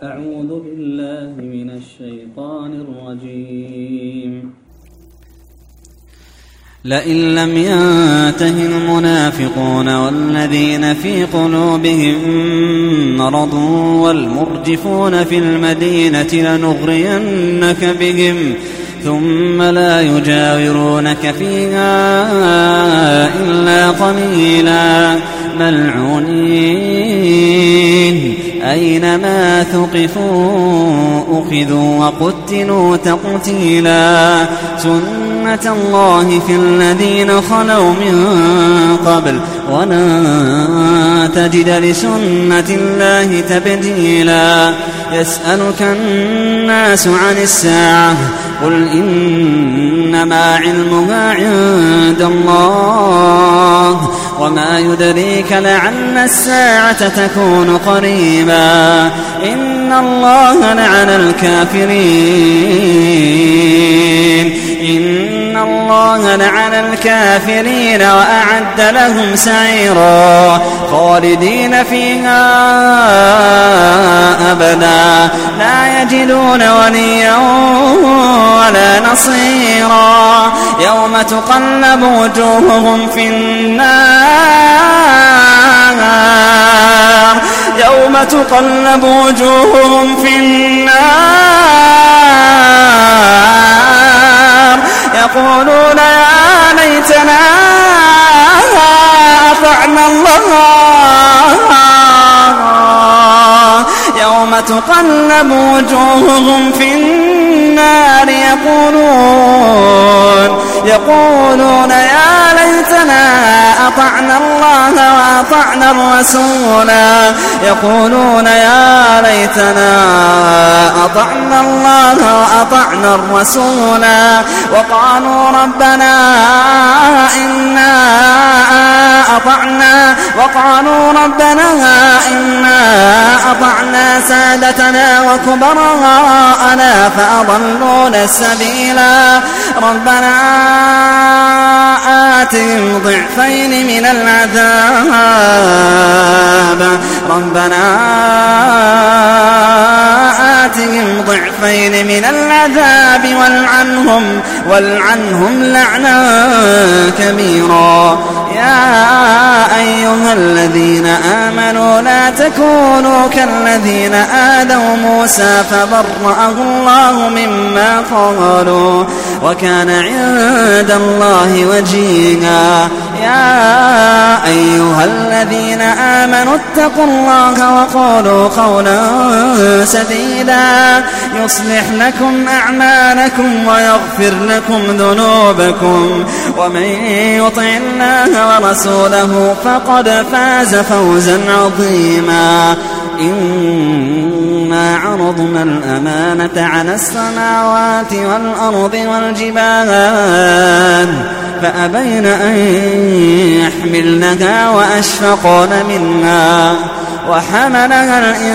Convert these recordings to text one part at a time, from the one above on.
أعوذ بالله من الشيطان الرجيم. لئن لم ينته المنافقون والذين في قلوبهم مرض والمرجفون في المدينة لنغرينك بهم ثم لا يجاورونك فيها إلا قليلا ملعونين أينما ثقفوا أخذوا وقتلوا تقتيلا سنة الله في الذين خلوا من قبل ولن تجد لسنة الله تبديلا. يسألك الناس عن الساعة قل إنما علمها عند الله وما يدريك لعل الساعة تكون قريبا. إن الله لعن الكافرين وأعد لهم سعيرا خالدين فيها أبدا لا يجدون وليا ولا نصيرا. يوم تقلب وجوههم في النار يقولون يا ليتنا أطعنا الله. يوم تقلب وجوههم في النار يقولون يا ليتنا أطعنا الله وأطعنا الرسولا. يقولون يا ليتنا أطعنا الله وأطعنا الرسولا وقالوا ربنا إنا أطعنا سادتنا وكبراءنا فأضلونا السبيلا. ربنا آتهم ضعفين من العذاب والعنهم لعنا كبيرا. يا أيها الذين آمنوا لا تكونوا كالذين آذوا موسى فبرأه الله مما قالوا وكان عند الله وجيها. يا أيها الذين آمنوا اتقوا الله وقولوا قولا سديدا يصلح لكم أعمالكم ويغفر لكم ذنوبكم ومن يطع الله ورسوله فقد فاز فوزا عظيما. إنا عرضنا الأمانة على السماوات والأرض والجبال فأبين أن يحملنها وأشفقن منها وحملها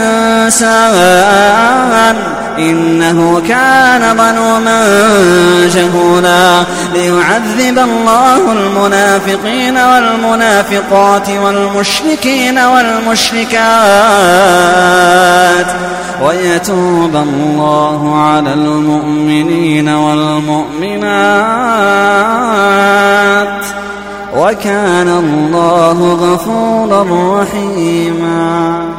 الإنسان إنه كان ظلوما جهولا. ليعذب الله المنافقين والمنافقات والمشركين والمشركات ويتوب الله على المؤمنين والمؤمنات وكان الله غفورا رحيما.